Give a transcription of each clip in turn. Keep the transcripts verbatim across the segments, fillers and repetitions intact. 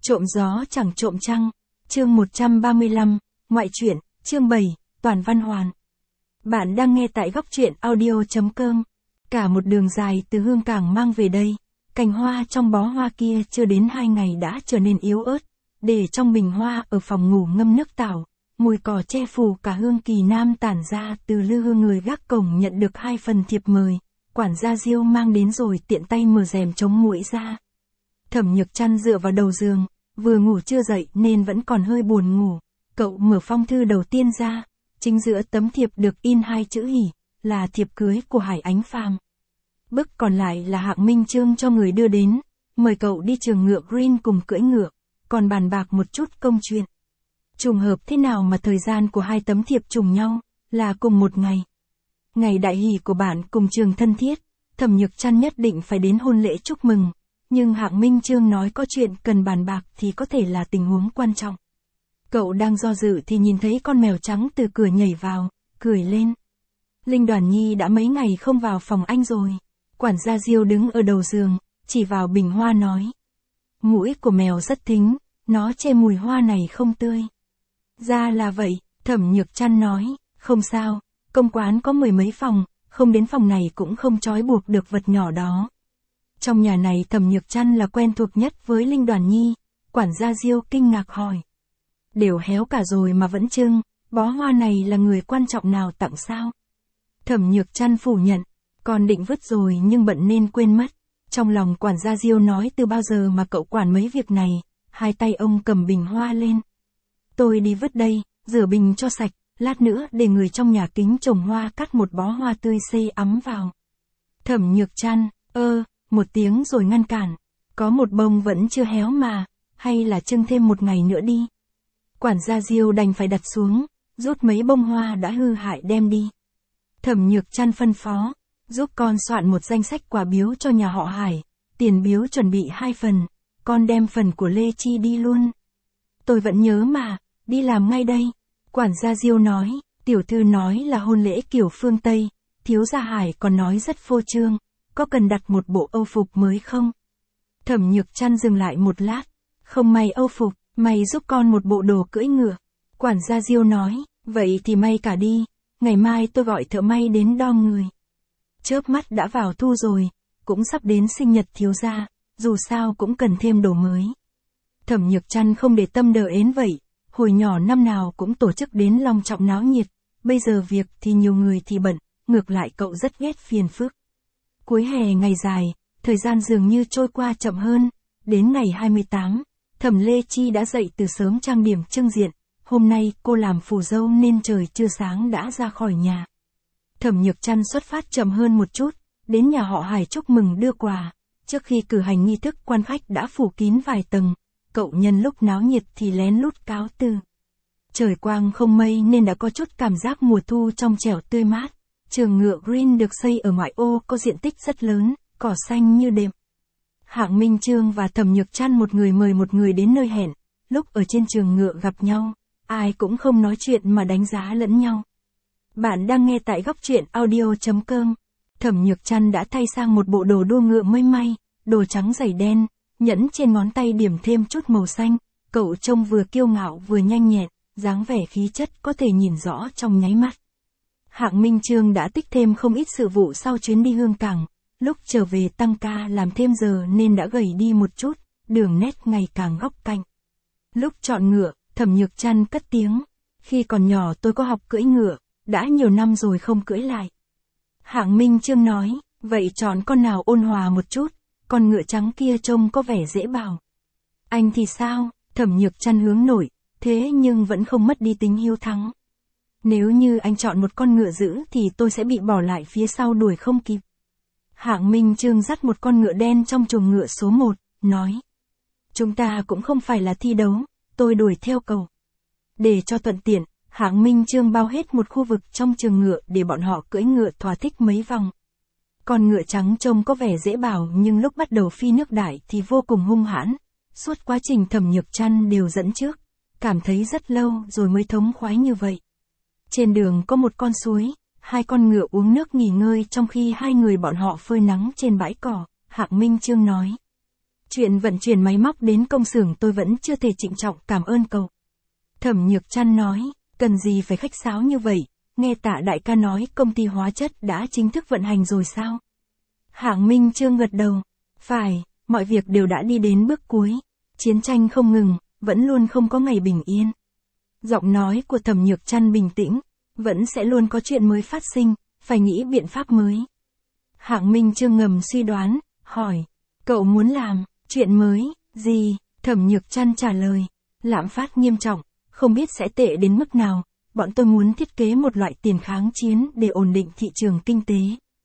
Trộm gió chẳng trộm trăng, chương một trăm ba mươi lăm, ngoại truyện, chương bảy, Toàn Văn Hoàn. Bạn đang nghe tại góc truyện audio.com. Cả một đường dài từ Hương Cảng mang về đây, cành hoa trong bó hoa kia chưa đến hai ngày đã trở nên yếu ớt, để trong bình hoa ở phòng ngủ ngâm nước tảo, mùi cỏ che phủ cả hương kỳ nam tản ra từ lư hương. Người gác cổng nhận được hai phần thiệp mời, quản gia Diêu mang đến rồi tiện tay mở rèm chống muỗi ra. Thẩm Nhược Trăn dựa vào đầu giường, vừa ngủ chưa dậy nên vẫn còn hơi buồn ngủ. Cậu mở phong thư đầu tiên ra, chính giữa tấm thiệp được in hai chữ hỉ, là thiệp cưới của Hải Ánh Phàm. Bức còn lại là Hạng Minh Chương cho người đưa đến, mời cậu đi trường ngựa Green cùng cưỡi ngựa, còn bàn bạc một chút công chuyện. Trùng hợp thế nào mà thời gian của hai tấm thiệp trùng nhau, là cùng một ngày. Ngày đại hỷ của bạn cùng trường thân thiết, Thẩm Nhược Trăn nhất định phải đến hôn lễ chúc mừng. Nhưng Hạng Minh Chương nói có chuyện cần bàn bạc thì có thể là tình huống quan trọng. Cậu đang do dự thì nhìn thấy con mèo trắng từ cửa nhảy vào, cười lên. Linh Đoàn Nhi đã mấy ngày không vào phòng anh rồi. Quản gia Diêu đứng ở đầu giường, chỉ vào bình hoa nói. Mũi của mèo rất thính, nó chê mùi hoa này không tươi. Ra là vậy, Thẩm Nhược Trăn nói, không sao, công quán có mười mấy phòng, không đến phòng này cũng không trói buộc được vật nhỏ đó. Trong nhà này Thẩm Nhược Trăn là quen thuộc nhất với Linh Đoàn Nhi, quản gia Diêu kinh ngạc hỏi. Đều héo cả rồi mà vẫn trưng, bó hoa này là người quan trọng nào tặng sao? Thẩm Nhược Trăn phủ nhận, con định vứt rồi nhưng bận nên quên mất. Trong lòng quản gia Diêu nói từ bao giờ mà cậu quản mấy việc này, hai tay ông cầm bình hoa lên. Tôi đi vứt đây, rửa bình cho sạch, lát nữa để người trong nhà kính trồng hoa cắt một bó hoa tươi xê ấm vào. Thẩm Nhược Trăn, ơ, một tiếng rồi ngăn cản, có một bông vẫn chưa héo mà, hay là trưng thêm một ngày nữa đi. Quản gia Diêu đành phải đặt xuống, rút mấy bông hoa đã hư hại đem đi. Thẩm Nhược Trăn phân phó, giúp con soạn một danh sách quà biếu cho nhà họ Hải, tiền biếu chuẩn bị hai phần, con đem phần của Lê Chi đi luôn. Tôi vẫn nhớ mà, đi làm ngay đây. Quản gia Diêu nói, tiểu thư nói là hôn lễ kiểu phương Tây, thiếu gia Hải còn nói rất phô trương, có cần đặt một bộ âu phục mới không? Thẩm Nhược Trăn dừng lại một lát, không may âu phục, mày giúp con một bộ đồ cưỡi ngựa. Quản gia Diêu nói, vậy thì may cả đi, ngày mai tôi gọi thợ may đến đo người. Chớp mắt đã vào thu rồi, cũng sắp đến sinh nhật thiếu gia, dù sao cũng cần thêm đồ mới. Thẩm Nhược Trăn không để tâm đờ ến vậy, hồi nhỏ năm nào cũng tổ chức đến long trọng náo nhiệt, bây giờ việc thì nhiều người thì bận, ngược lại cậu rất ghét phiền phức. Cuối hè ngày dài, thời gian dường như trôi qua chậm hơn, đến ngày hai mươi tám, Thẩm Lê Chi đã dậy từ sớm trang điểm trưng diện, hôm nay cô làm phù dâu nên trời chưa sáng đã ra khỏi nhà. Thẩm Nhược Trăn xuất phát chậm hơn một chút, đến nhà họ Hải chúc mừng đưa quà, trước khi cử hành nghi thức quan khách đã phủ kín vài tầng, cậu nhân lúc náo nhiệt thì lén lút cáo từ. Trời quang không mây nên đã có chút cảm giác mùa thu trong trẻo tươi mát. Trường ngựa Green được xây ở ngoại ô có diện tích rất lớn, cỏ xanh như đệm. Hạng Minh Chương và Thẩm Nhược Trăn một người mời một người đến nơi hẹn, lúc ở trên trường ngựa gặp nhau, ai cũng không nói chuyện mà đánh giá lẫn nhau. Bạn đang nghe tại góc truyện audio.com. Thẩm Nhược Trăn đã thay sang một bộ đồ đua ngựa mới may, đồ trắng dày đen, nhẫn trên ngón tay điểm thêm chút màu xanh, cậu trông vừa kiêu ngạo vừa nhanh nhẹn, dáng vẻ khí chất có thể nhìn rõ trong nháy mắt. Hạng Minh Chương đã tích thêm không ít sự vụ sau chuyến đi Hương Cảng, lúc trở về tăng ca làm thêm giờ nên đã gầy đi một chút, đường nét ngày càng góc cạnh. Lúc chọn ngựa, Thẩm Nhược Trăn cất tiếng, khi còn nhỏ tôi có học cưỡi ngựa, đã nhiều năm rồi không cưỡi lại. Hạng Minh Chương nói, vậy chọn con nào ôn hòa một chút, con ngựa trắng kia trông có vẻ dễ bảo. Anh thì sao? Thẩm Nhược Trăn hướng nổi, thế nhưng vẫn không mất đi tính hiếu thắng. Nếu như anh chọn một con ngựa dữ thì tôi sẽ bị bỏ lại phía sau đuổi không kịp. Hạng Minh Chương dắt một con ngựa đen trong chuồng ngựa số một, nói. Chúng ta cũng không phải là thi đấu, tôi đuổi theo cậu. Để cho thuận tiện, Hạng Minh Chương bao hết một khu vực trong trường ngựa để bọn họ cưỡi ngựa thỏa thích mấy vòng. Con ngựa trắng trông có vẻ dễ bảo nhưng lúc bắt đầu phi nước đại thì vô cùng hung hãn. Suốt quá trình Thẩm Nhược Trăn đều dẫn trước, cảm thấy rất lâu rồi mới thống khoái như vậy. Trên đường có một con suối, hai con ngựa uống nước nghỉ ngơi trong khi hai người bọn họ phơi nắng trên bãi cỏ, Hạng Minh Chương nói. Chuyện vận chuyển máy móc đến công xưởng tôi vẫn chưa thể trịnh trọng cảm ơn cậu. Thẩm Nhược Trăn nói, cần gì phải khách sáo như vậy, nghe Tạ đại ca nói công ty hóa chất đã chính thức vận hành rồi sao? Hạng Minh Chương gật đầu, phải, mọi việc đều đã đi đến bước cuối, chiến tranh không ngừng, vẫn luôn không có ngày bình yên. Giọng nói của Thẩm Nhược Trăn bình tĩnh, vẫn sẽ luôn có chuyện mới phát sinh, phải nghĩ biện pháp mới. Hạng Minh Chương ngầm suy đoán, hỏi, cậu muốn làm, chuyện mới, gì? Thẩm Nhược Trăn trả lời, lạm phát nghiêm trọng, không biết sẽ tệ đến mức nào, bọn tôi muốn thiết kế một loại tiền kháng chiến để ổn định thị trường kinh tế.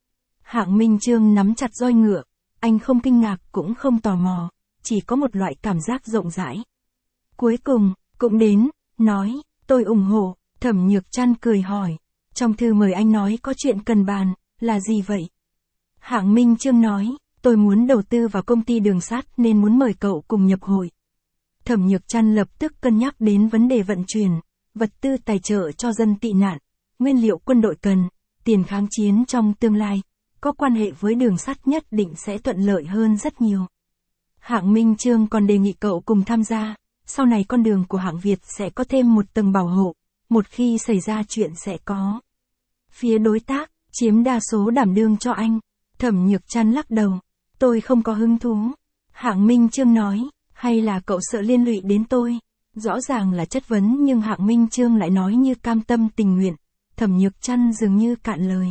Hạng Minh Chương nắm chặt roi ngựa, anh không kinh ngạc cũng không tò mò, chỉ có một loại cảm giác rộng rãi. Cuối cùng, cũng đến, nói, tôi ủng hộ, Thẩm Nhược Trăn cười hỏi, trong thư mời anh nói có chuyện cần bàn, là gì vậy? Hạng Minh Chương nói, tôi muốn đầu tư vào công ty đường sắt nên muốn mời cậu cùng nhập hội. Thẩm Nhược Trăn lập tức cân nhắc đến vấn đề vận chuyển, vật tư tài trợ cho dân tị nạn, nguyên liệu quân đội cần, tiền kháng chiến trong tương lai, có quan hệ với đường sắt nhất định sẽ thuận lợi hơn rất nhiều. Hạng Minh Chương còn đề nghị cậu cùng tham gia, sau này con đường của hạng Việt sẽ có thêm một tầng bảo hộ, một khi xảy ra chuyện sẽ có. Phía đối tác, chiếm đa số đảm đương cho anh. Thẩm Nhược Trăn lắc đầu, tôi không có hứng thú. Hạng Minh Chương nói, hay là cậu sợ liên lụy đến tôi? Rõ ràng là chất vấn nhưng Hạng Minh Chương lại nói như cam tâm tình nguyện. Thẩm Nhược Trăn dường như cạn lời.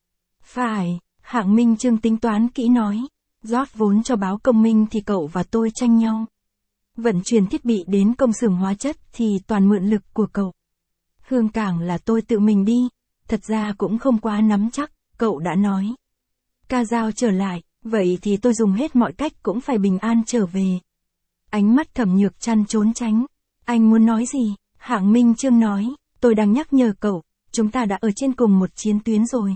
Phải, Hạng Minh Chương tính toán kỹ nói, rót vốn cho báo Công Minh thì cậu và tôi tranh nhau. Vận chuyển thiết bị đến công xưởng hóa chất thì toàn mượn lực của cậu. Hương cảng là tôi tự mình đi, thật ra cũng không quá nắm chắc, cậu đã nói. Ca Giao trở lại, vậy thì tôi dùng hết mọi cách cũng phải bình an trở về. Ánh mắt Thẩm Nhược Trăn trốn tránh. Anh muốn nói gì? Hạng Minh Chương nói, tôi đang nhắc nhở cậu, chúng ta đã ở trên cùng một chiến tuyến rồi.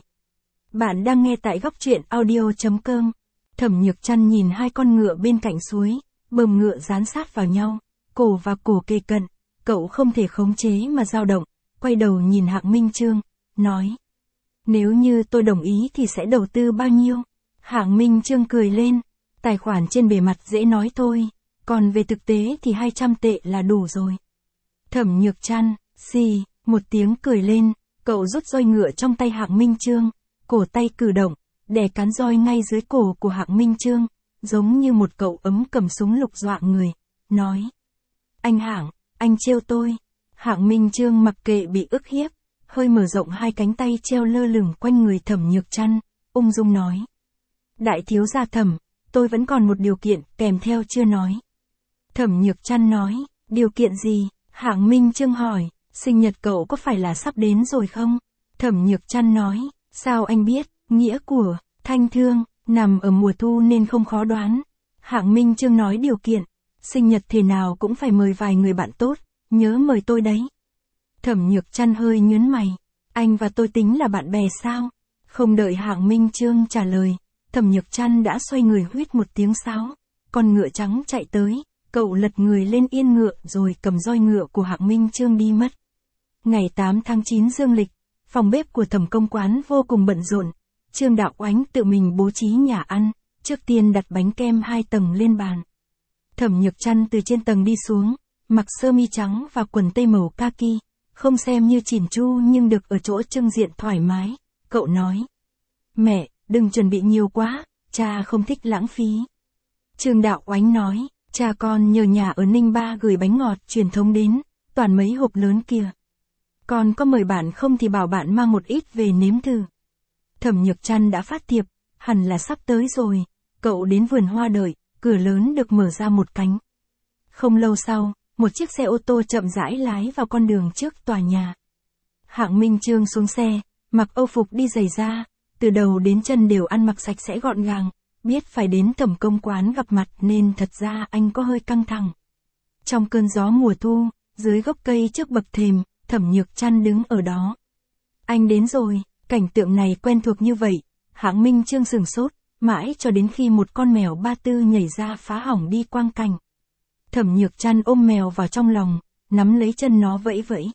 Bạn đang nghe tại góc truyện audio chấm com. Thẩm Nhược Trăn nhìn hai con ngựa bên cạnh suối, bờm ngựa dán sát vào nhau, cổ và cổ kề cận, cậu không thể khống chế mà dao động, quay đầu nhìn Hạng Minh Chương, nói. Nếu như tôi đồng ý thì sẽ đầu tư bao nhiêu? Hạng Minh Chương cười lên, tài khoản trên bề mặt dễ nói thôi, còn về thực tế thì hai trăm tệ là đủ rồi. Thẩm Nhược Trăn, xì, một tiếng cười lên, cậu rút roi ngựa trong tay Hạng Minh Chương, cổ tay cử động, đè cán roi ngay dưới cổ của Hạng Minh Chương, giống như một cậu ấm cầm súng lục dọa người, nói. Anh Hạng, anh trêu tôi. Hạng Minh Chương mặc kệ bị ức hiếp, hơi mở rộng hai cánh tay treo lơ lửng quanh người Thẩm Nhược Trăn, ung dung nói. Đại thiếu gia Thẩm, tôi vẫn còn một điều kiện kèm theo chưa nói. Thẩm Nhược Trăn nói, điều kiện gì? Hạng Minh Chương hỏi, sinh nhật cậu có phải là sắp đến rồi không? Thẩm Nhược Trăn nói, sao anh biết, nghĩa của Thanh Thương, nằm ở mùa thu nên không khó đoán. Hạng Minh Chương nói điều kiện, sinh nhật thế nào cũng phải mời vài người bạn tốt, nhớ mời tôi đấy. Thẩm Nhược Trăn hơi nhướng mày, anh và tôi tính là bạn bè sao? Không đợi Hạng Minh Chương trả lời, Thẩm Nhược Trăn đã xoay người huýt một tiếng sáo, con ngựa trắng chạy tới, cậu lật người lên yên ngựa rồi cầm roi ngựa của Hạng Minh Chương đi mất. Ngày tám tháng chín dương lịch, phòng bếp của Thẩm Công Quán vô cùng bận rộn, Trương Đạo Oánh tự mình bố trí nhà ăn, trước tiên đặt bánh kem hai tầng lên bàn. Thẩm Nhược Trăn từ trên tầng đi xuống, mặc sơ mi trắng và quần tây màu kaki, không xem như chỉn chu nhưng được ở chỗ trưng diện thoải mái, cậu nói. Mẹ, đừng chuẩn bị nhiều quá, cha không thích lãng phí. Trương Đạo Oánh nói, cha con nhờ nhà ở Ninh Ba gửi bánh ngọt truyền thống đến, toàn mấy hộp lớn kìa. Con có mời bạn không thì bảo bạn mang một ít về nếm thử. Thẩm Nhược Trăn đã phát thiệp, hẳn là sắp tới rồi, cậu đến vườn hoa đợi, cửa lớn được mở ra một cánh. Không lâu sau, một chiếc xe ô tô chậm rãi lái vào con đường trước tòa nhà. Hạng Minh Chương xuống xe, mặc âu phục đi giày da, từ đầu đến chân đều ăn mặc sạch sẽ gọn gàng, biết phải đến Thẩm Công Quán gặp mặt nên thật ra anh có hơi căng thẳng. Trong cơn gió mùa thu, dưới gốc cây trước bậc thềm, Thẩm Nhược Trăn đứng ở đó. Anh đến rồi, cảnh tượng này quen thuộc như vậy, Hạng Minh Chương sửng sốt, mãi cho đến khi một con mèo ba tư nhảy ra phá hỏng đi quang cảnh. Thẩm Nhược Trăn ôm mèo vào trong lòng, nắm lấy chân nó vẫy vẫy.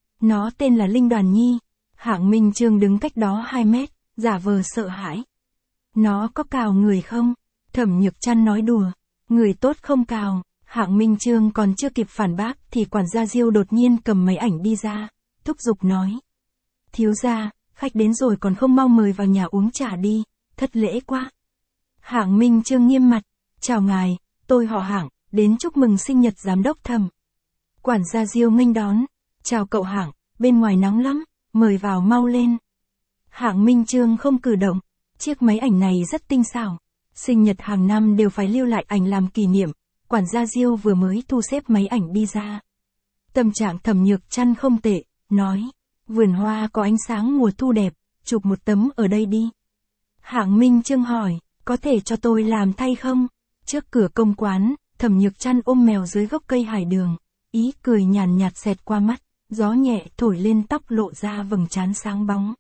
Nó tên là Linh Đoàn Nhi. Hạng Minh Chương đứng cách đó hai mét, giả vờ sợ hãi. Nó có cào người không? Thẩm Nhược Trăn nói đùa. Người tốt không cào. Hạng Minh Chương còn chưa kịp phản bác thì quản gia Diêu đột nhiên cầm máy ảnh đi ra, thúc giục nói. Thiếu gia, khách đến rồi còn không mau mời vào nhà uống trà đi, thất lễ quá. Hạng Minh Chương nghiêm mặt, chào ngài, tôi họ Hạng, đến chúc mừng sinh nhật giám đốc Thẩm. Quản gia Diêu nghênh đón, chào cậu Hạng, bên ngoài nóng lắm, mời vào mau lên. Hạng Minh Chương không cử động, chiếc máy ảnh này rất tinh xảo, sinh nhật hàng năm đều phải lưu lại ảnh làm kỷ niệm. Quản gia Diêu vừa mới thu xếp máy ảnh đi ra. Tâm trạng Thẩm Nhược Trăn không tệ, nói, vườn hoa có ánh sáng mùa thu đẹp, chụp một tấm ở đây đi. Hạng Minh Chương hỏi, có thể cho tôi làm thay không? Trước cửa công quán, Thẩm Nhược Trăn ôm mèo dưới gốc cây hải đường, ý cười nhàn nhạt xẹt qua mắt, gió nhẹ thổi lên tóc lộ ra vầng trán sáng bóng.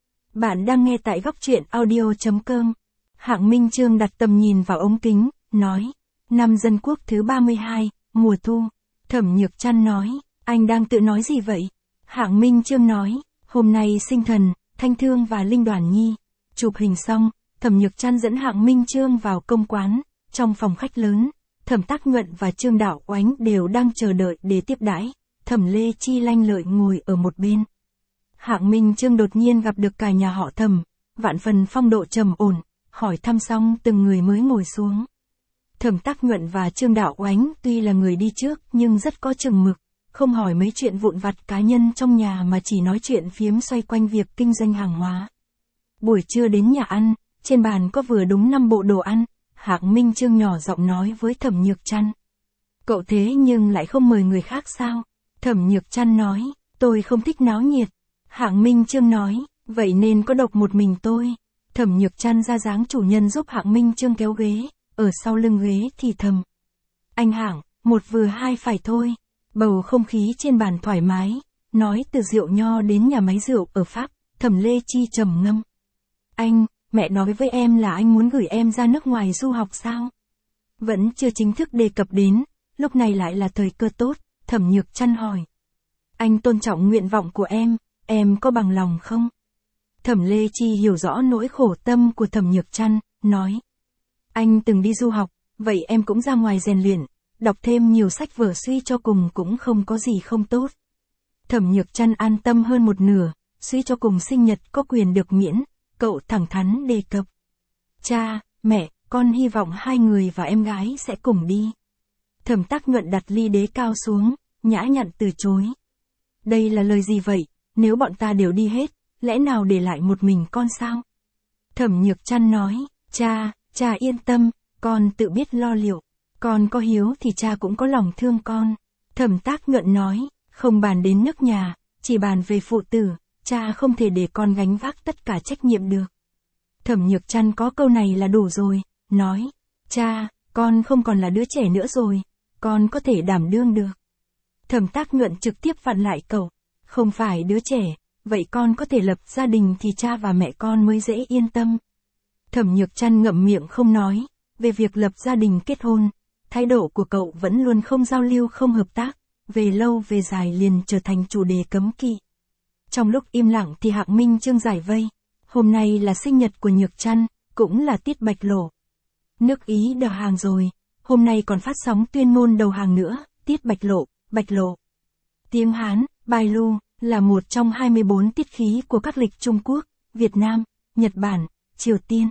Bạn đang nghe tại góc truyện audio chấm com. Hạng Minh Chương đặt tầm nhìn vào ống kính, nói, năm Dân Quốc thứ ba mươi hai, mùa thu. Thẩm Nhược Trăn nói, anh đang tự nói gì vậy? Hạng Minh Chương nói, hôm nay sinh thần, Thanh Thương và Linh Đoàn Nhi. Chụp hình xong, Thẩm Nhược Trăn dẫn Hạng Minh Chương vào công quán, trong phòng khách lớn, Thẩm Tác Nhuận và Trương Đạo Oánh đều đang chờ đợi để tiếp đãi. Thẩm Lê Chi lanh lợi ngồi ở một bên. Hạng Minh Chương đột nhiên gặp được cả nhà họ Thẩm, vạn phần phong độ trầm ổn, hỏi thăm xong từng người mới ngồi xuống. Thẩm Tác Nhuận và Trương Đạo Oánh tuy là người đi trước nhưng rất có chừng mực, không hỏi mấy chuyện vụn vặt cá nhân trong nhà mà chỉ nói chuyện phiếm xoay quanh việc kinh doanh hàng hóa. Buổi trưa đến nhà ăn, trên bàn có vừa đúng năm bộ đồ ăn, Hạng Minh Chương nhỏ giọng nói với Thẩm Nhược Trăn. Cậu thế nhưng lại không mời người khác sao? Thẩm Nhược Trăn nói, tôi không thích náo nhiệt. Hạng Minh Chương nói, vậy nên có độc một mình tôi. Thẩm Nhược Trăn ra dáng chủ nhân giúp Hạng Minh Chương kéo ghế, ở sau lưng ghế thì thầm. Anh Hạng, một vừa hai phải thôi. Bầu không khí trên bàn thoải mái, nói từ rượu nho đến nhà máy rượu ở Pháp, Thẩm Lê Chi trầm ngâm. Anh, mẹ nói với em là anh muốn gửi em ra nước ngoài du học sao? Vẫn chưa chính thức đề cập đến, lúc này lại là thời cơ tốt, Thẩm Nhược Trăn hỏi. Anh tôn trọng nguyện vọng của em, em có bằng lòng không? Thẩm Lê Chi hiểu rõ nỗi khổ tâm của Thẩm Nhược Trăn, nói. Anh từng đi du học, vậy em cũng ra ngoài rèn luyện, đọc thêm nhiều sách vở suy cho cùng cũng không có gì không tốt. Thẩm Nhược Trăn an tâm hơn một nửa, suy cho cùng sinh nhật có quyền được miễn, cậu thẳng thắn đề cập. Cha, mẹ, con hy vọng hai người và em gái sẽ cùng đi. Thẩm Tác Nhuận đặt ly đế cao xuống, nhã nhặn từ chối. Đây là lời gì vậy, nếu bọn ta đều đi hết, lẽ nào để lại một mình con sao? Thẩm Nhược Trăn nói, cha, cha yên tâm, con tự biết lo liệu. Con có hiếu thì cha cũng có lòng thương con. Thẩm Tác Nhuận nói, không bàn đến nước nhà, chỉ bàn về phụ tử, cha không thể để con gánh vác tất cả trách nhiệm được. Thẩm Nhược Trăn có câu này là đủ rồi, nói, cha, con không còn là đứa trẻ nữa rồi, con có thể đảm đương được. Thẩm Tác Nhuận trực tiếp vặn lại cậu, không phải đứa trẻ, vậy con có thể lập gia đình thì cha và mẹ con mới dễ yên tâm. Thẩm Nhược Trăn ngậm miệng không nói, về việc lập gia đình kết hôn, thái độ của cậu vẫn luôn không giao lưu không hợp tác, về lâu về dài liền trở thành chủ đề cấm kỵ. Trong lúc im lặng thì Hạng Minh Chương giải vây, hôm nay là sinh nhật của Nhược Trăn, cũng là tiết bạch lộ. Nước Ý đầu hàng rồi, hôm nay còn phát sóng tuyên ngôn đầu hàng nữa, tiết bạch lộ, bạch lộ. Tiếng Hán, Bai Lu, là một trong hai mươi bốn tiết khí của các lịch Trung Quốc, Việt Nam, Nhật Bản, Triều Tiên.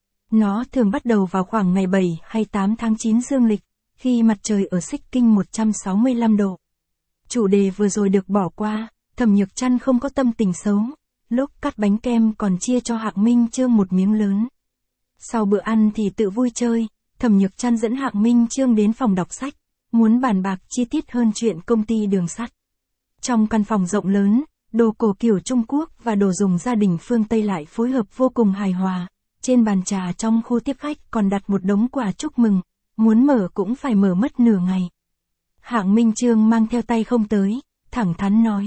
Nó thường bắt đầu vào khoảng ngày bảy hay tám tháng chín dương lịch, khi mặt trời ở xích kinh một trăm sáu mươi lăm độ. Chủ đề vừa rồi được bỏ qua, Thẩm Nhược Trăn không có tâm tình xấu, lúc cắt bánh kem còn chia cho Hạng Minh Chương một miếng lớn. Sau bữa ăn thì tự vui chơi, Thẩm Nhược Trăn dẫn Hạng Minh Chương đến phòng đọc sách, muốn bàn bạc chi tiết hơn chuyện công ty đường sắt. Trong căn phòng rộng lớn, đồ cổ kiểu Trung Quốc và đồ dùng gia đình phương Tây lại phối hợp vô cùng hài hòa. Trên bàn trà trong khu tiếp khách còn đặt một đống quà chúc mừng, muốn mở cũng phải mở mất nửa ngày. Hạng Minh Chương mang theo tay không tới, thẳng thắn nói.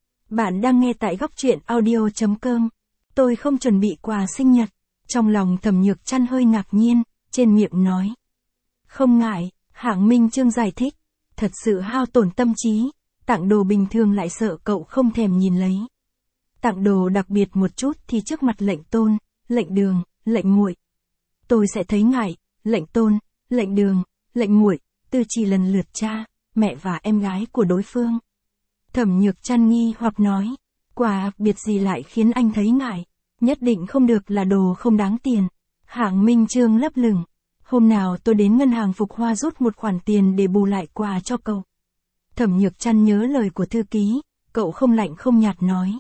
Bạn đang nghe tại góc truyện audio chấm com. Tôi không chuẩn bị quà sinh nhật. Trong lòng Thẩm Nhược Trăn hơi ngạc nhiên, trên miệng nói. Không ngại, Hạng Minh Chương giải thích. Thật sự hao tổn tâm trí, tặng đồ bình thường lại sợ cậu không thèm nhìn lấy. Tặng đồ đặc biệt một chút thì trước mặt lệnh tôn, lệnh đường, lệnh muội, tôi sẽ thấy ngại, lệnh tôn, lệnh đường, lệnh muội, từ chỉ lần lượt cha, mẹ và em gái của đối phương. Thẩm Nhược Trăn nghi hoặc nói, quả biệt gì lại khiến anh thấy ngại, nhất định không được là đồ không đáng tiền. Hạng Minh Trương lấp lửng, hôm nào tôi đến ngân hàng Phục Hoa rút một khoản tiền để bù lại quà cho cậu. Thẩm Nhược Trăn nhớ lời của thư ký, cậu không lạnh không nhạt nói.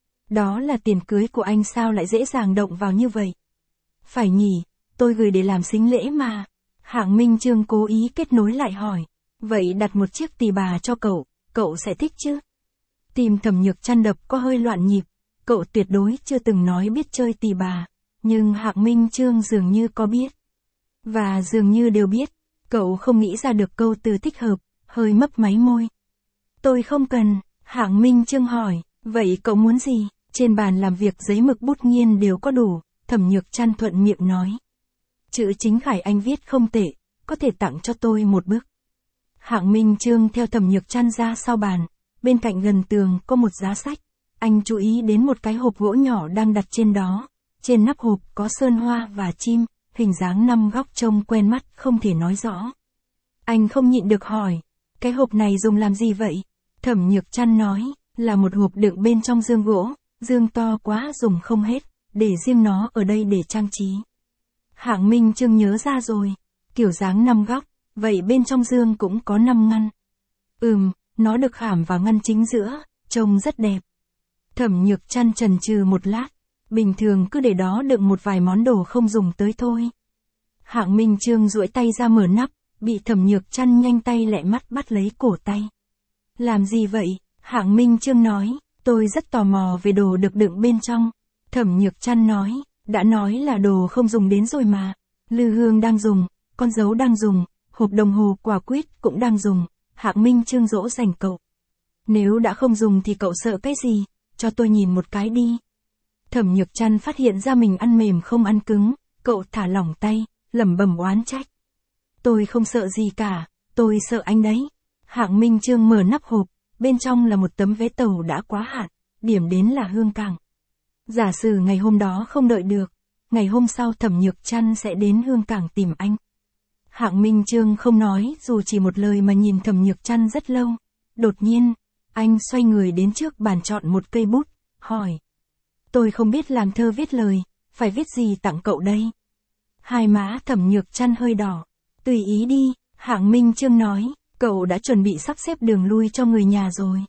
Đó là tiền cưới của anh sao lại dễ dàng động vào như vậy? Phải nhỉ, tôi gửi để làm sính lễ mà. Hạng Minh Trương cố ý kết nối lại hỏi, vậy đặt một chiếc tỳ bà cho cậu, cậu sẽ thích chứ? Tim Thẩm Nhược Trăn đập có hơi loạn nhịp, cậu tuyệt đối chưa từng nói biết chơi tỳ bà, nhưng Hạng Minh Trương dường như có biết. Và dường như đều biết, cậu không nghĩ ra được câu từ thích hợp, hơi mấp máy môi. Tôi không cần, Hạng Minh Trương hỏi, vậy cậu muốn gì? Trên bàn làm việc giấy mực bút nghiên đều có đủ, Thẩm Nhược Trăn thuận miệng nói. Chữ chính khải anh viết không tệ, có thể tặng cho tôi một bức. Hạng Minh Trương theo Thẩm Nhược Trăn ra sau bàn, bên cạnh gần tường có một giá sách, anh chú ý đến một cái hộp gỗ nhỏ đang đặt trên đó, trên nắp hộp có sơn hoa và chim, hình dáng năm góc trông quen mắt không thể nói rõ. Anh không nhịn được hỏi, cái hộp này dùng làm gì vậy? Thẩm Nhược Trăn nói, là một hộp đựng bên trong dương gỗ, dương to quá dùng không hết, để riêng nó ở đây để trang trí. Hạng Minh Trương nhớ ra rồi, kiểu dáng năm góc, vậy bên trong dương cũng có năm ngăn. Ừm, nó được khảm vào ngăn chính giữa, trông rất đẹp. Thẩm Nhược Trăn chần chừ một lát, bình thường cứ để đó đựng một vài món đồ không dùng tới thôi. Hạng Minh Trương duỗi tay ra mở nắp, bị Thẩm Nhược Trăn nhanh tay lẹ mắt bắt lấy cổ tay. Làm gì vậy? Hạng Minh Trương nói, tôi rất tò mò về đồ được đựng bên trong. Thẩm Nhược Trăn nói, đã nói là đồ không dùng đến rồi mà. Lư hương đang dùng, con dấu đang dùng, hộp đồng hồ quả quýt cũng đang dùng. Hạng Minh Trương dỗ dành cậu. Nếu đã không dùng thì cậu sợ cái gì, cho tôi nhìn một cái đi. Thẩm Nhược Trăn phát hiện ra mình ăn mềm không ăn cứng, cậu thả lỏng tay, lẩm bẩm oán trách. Tôi không sợ gì cả, tôi sợ anh đấy. Hạng Minh Trương mở nắp hộp, bên trong là một tấm vé tàu đã quá hạn, điểm đến là Hương Cảng. Giả sử ngày hôm đó không đợi được, ngày hôm sau Thẩm Nhược Trăn sẽ đến Hương Cảng tìm anh. Hạng Minh Trương không nói dù chỉ một lời mà nhìn Thẩm Nhược Trăn rất lâu. Đột nhiên, anh xoay người đến trước bàn chọn một cây bút, hỏi. Tôi không biết làm thơ viết lời, phải viết gì tặng cậu đây? Hai má Thẩm Nhược Trăn hơi đỏ. Tùy ý đi, Hạng Minh Trương nói, cậu đã chuẩn bị sắp xếp đường lui cho người nhà rồi.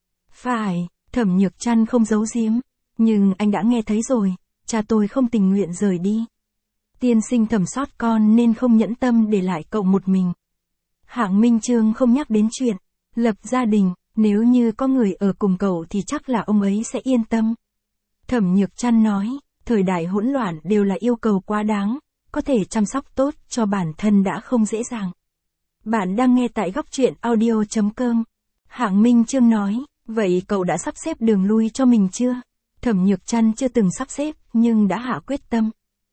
Phải, Thẩm Nhược Trăn không giấu giếm, nhưng anh đã nghe thấy rồi, cha tôi không tình nguyện rời đi. Tiên sinh Thẩm sót con nên không nhẫn tâm để lại cậu một mình. Hạng Minh Trương không nhắc đến chuyện lập gia đình, nếu như có người ở cùng cậu thì chắc là ông ấy sẽ yên tâm. Thẩm Nhược Trăn nói, thời đại hỗn loạn đều là yêu cầu quá đáng, có thể chăm sóc tốt cho bản thân đã không dễ dàng. Bạn đang nghe tại góc truyện audio chấm com. Hạng Minh Trương nói, vậy cậu đã sắp xếp đường lui cho mình chưa? Thẩm Nhược Trăn chưa từng sắp xếp, nhưng đã hạ quyết tâm.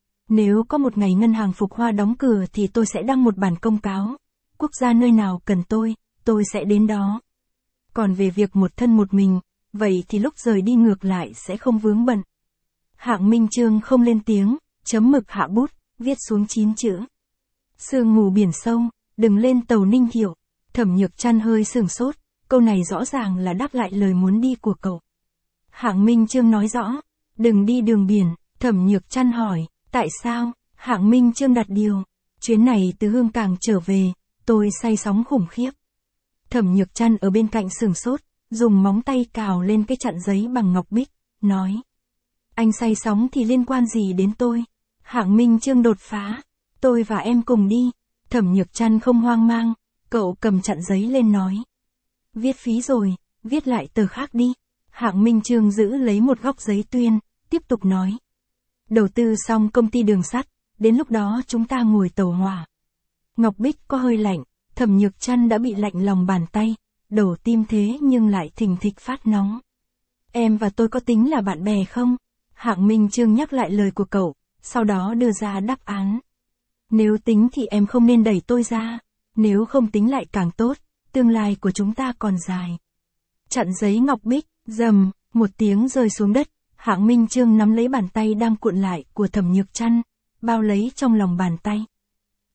Nếu có một ngày ngân hàng Phục Hoa đóng cửa thì tôi sẽ đăng một bản công cáo. Quốc gia nơi nào cần tôi, tôi sẽ đến đó. Còn về việc một thân một mình, vậy thì lúc rời đi ngược lại sẽ không vướng bận. Hạng Minh Trương không lên tiếng, chấm mực hạ bút, viết xuống chín chữ. Sương mù biển sâu, đừng lên tàu Ninh Thiệu. Thẩm Nhược Trăn hơi sửng sốt, câu này rõ ràng là đáp lại lời muốn đi của cậu. Hạng Minh Trương nói rõ, đừng đi đường biển. Thẩm Nhược Trăn hỏi, tại sao? Hạng Minh Trương đặt điều, chuyến này từ Hương Cảng trở về, tôi say sóng khủng khiếp. Thẩm Nhược Trăn ở bên cạnh sửng sốt, dùng móng tay cào lên cái chặn giấy bằng ngọc bích, nói. Anh say sóng thì liên quan gì đến tôi? Hạng Minh Trương đột phá, tôi và em cùng đi. Thẩm Nhược Trăn không hoang mang, cậu cầm chặn giấy lên nói. Viết phí rồi, viết lại tờ khác đi. Hạng Minh Trương giữ lấy một góc giấy tuyên, tiếp tục nói. Đầu tư xong công ty đường sắt, đến lúc đó chúng ta ngồi tàu hỏa. Ngọc bích có hơi lạnh, Thẩm Nhược Trăn đã bị lạnh lòng bàn tay, đầu tim thế nhưng lại thình thịch phát nóng. Em và tôi có tính là bạn bè không? Hạng Minh Trương nhắc lại lời của cậu, sau đó đưa ra đáp án. Nếu tính thì em không nên đẩy tôi ra, nếu không tính lại càng tốt, tương lai của chúng ta còn dài. Chặn giấy ngọc bích, rầm, một tiếng rơi xuống đất, Hạng Minh Trương nắm lấy bàn tay đang cuộn lại của Thẩm Nhược Trăn, bao lấy trong lòng bàn tay.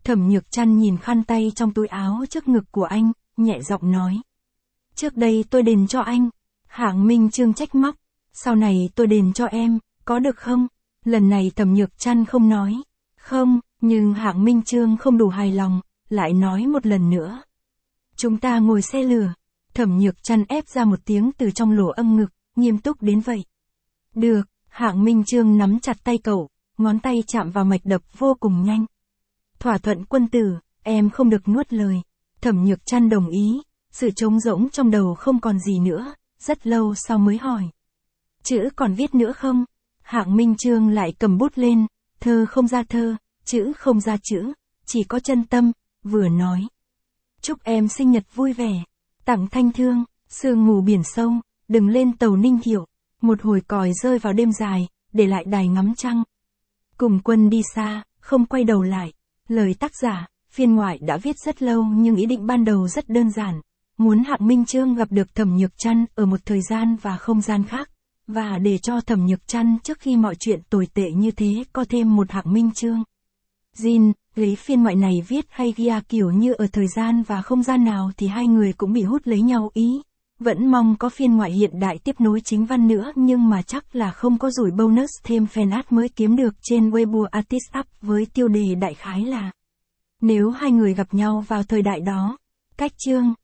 Thẩm Nhược Trăn nhìn khăn tay trong túi áo trước ngực của anh, nhẹ giọng nói. Trước đây tôi đền cho anh. Hạng Minh Chương trách móc. Sau này tôi đền cho em, có được không? Lần này Thẩm Nhược Trăn không nói. Không, nhưng Hạng Minh Chương không đủ hài lòng, lại nói một lần nữa. Chúng ta ngồi xe lửa. Thẩm Nhược Trăn ép ra một tiếng từ trong lỗ âm ngực, nghiêm túc đến vậy. Được, Hạng Minh Chương nắm chặt tay cậu, ngón tay chạm vào mạch đập vô cùng nhanh. Thỏa thuận quân tử, em không được nuốt lời. Thẩm Nhược Trăn đồng ý, sự trống rỗng trong đầu không còn gì nữa, rất lâu sau mới hỏi. Chữ còn viết nữa không? Hạng Minh Chương lại cầm bút lên, thơ không ra thơ, chữ không ra chữ, chỉ có chân tâm, vừa nói. Chúc em sinh nhật vui vẻ, tặng thanh thương, sương mù biển sâu, đừng lên tàu Ninh Thiệu, một hồi còi rơi vào đêm dài, để lại đài ngắm trăng. Cùng quân đi xa, không quay đầu lại. Lời tác giả, phiên ngoại đã viết rất lâu nhưng ý định ban đầu rất đơn giản. Muốn Hạng Minh Chương gặp được Thẩm Nhược Trăn ở một thời gian và không gian khác. Và để cho Thẩm Nhược Trăn trước khi mọi chuyện tồi tệ như thế có thêm một Hạng Minh Chương. Jin, lấy phiên ngoại này viết hay ghi kiểu như ở thời gian và không gian nào thì hai người cũng bị hút lấy nhau ý. Vẫn mong có phiên ngoại hiện đại tiếp nối chính văn nữa nhưng mà chắc là không có rủi bonus thêm fan art mới kiếm được trên Weibo Artist Up với tiêu đề đại khái là. Nếu hai người gặp nhau vào thời đại đó. Cách chương.